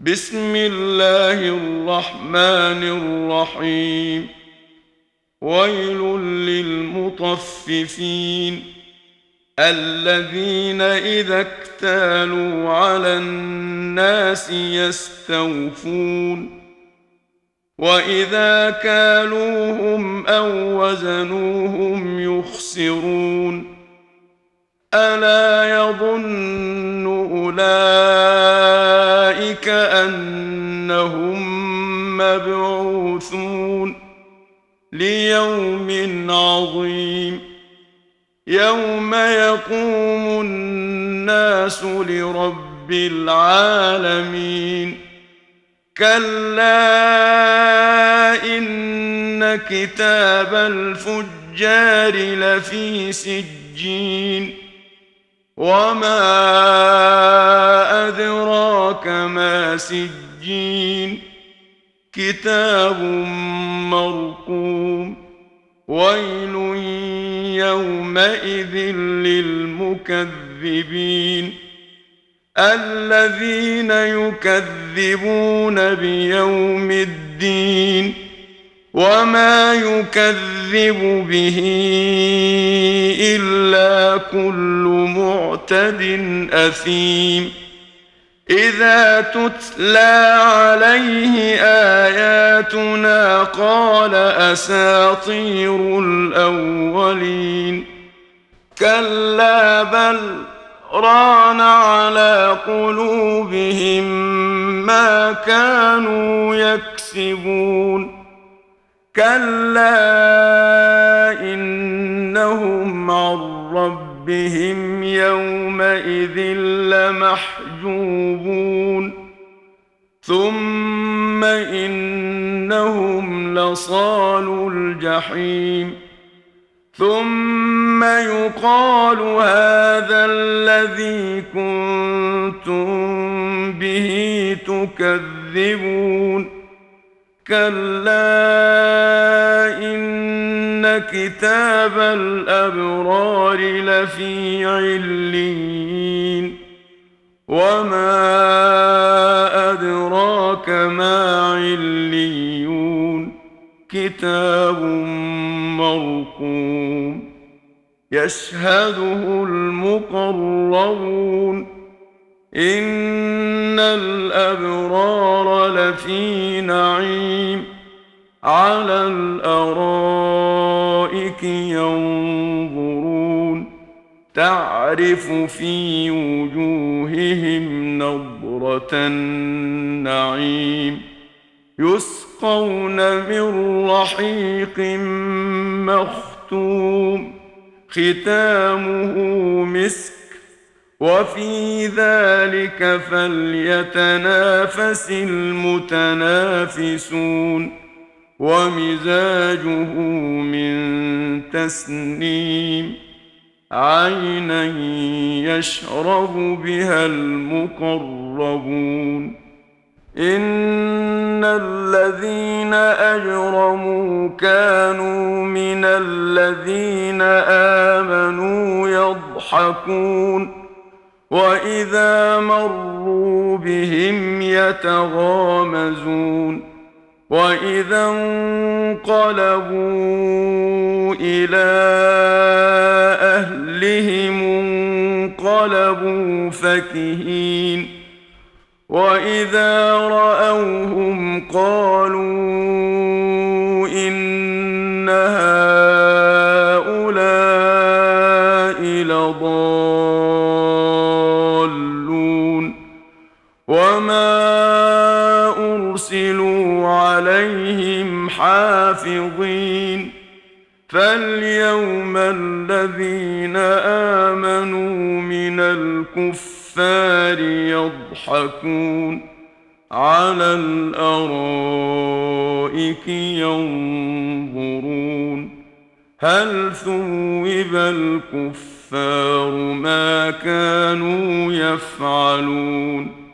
بسم الله الرحمن الرحيم. ويل للمطففين الذين إذا اكتالوا على الناس يستوفون وإذا كالوهم أو وزنوهم يخسرون. ألا يظن أولئك أنهم مبعوثون ليوم عظيم يوم يقوم الناس لرب العالمين. كلا إن كتاب الفجار لفي سجين وما أدراك ما سجين كتاب مرقوم. ويل يومئذ للمكذبين الذين يكذبون بيوم الدين وما يكذب به إلا كل معتد أثيم. إذا تتلى عليه آياتنا قال أساطير الأولين. كلا بل ران على قلوبهم ما كانوا يكسبون. كلا إنهم عن ربهم يومئذ لمحجوبون. ثم إنهم لصالو الجحيم. ثم يقال هذا الذي كنتم به تكذبون. كلا إن كتاب الأبرار لفي عليين وما أدراك ما عليون كتاب مرقوم يشهده المقربون. إن الأبرار لفي نعيم على الأرائك ينظرون تعرف في وجوههم نضرة النعيم يسقون من رحيق مختوم ختامه مسك وفي ذلك فليتنافس المتنافسون. ومزاجه من تسنيم عينا يشرب بها المقربون. إن الذين أجرموا كانوا من الذين آمنوا يضحكون وإذا مروا بهم يتغامزون. وإذا انقلبوا إلى أهلهم انقلبوا فكهين. وإذا رأوهم قالوا إن هؤلاء لضالون وما أرسلوا عليهم حافظين. فاليوم الذين آمنوا من الكفار يضحكون على الأرائك ينظرون هل ثوب الكفار ما كانوا يفعلون.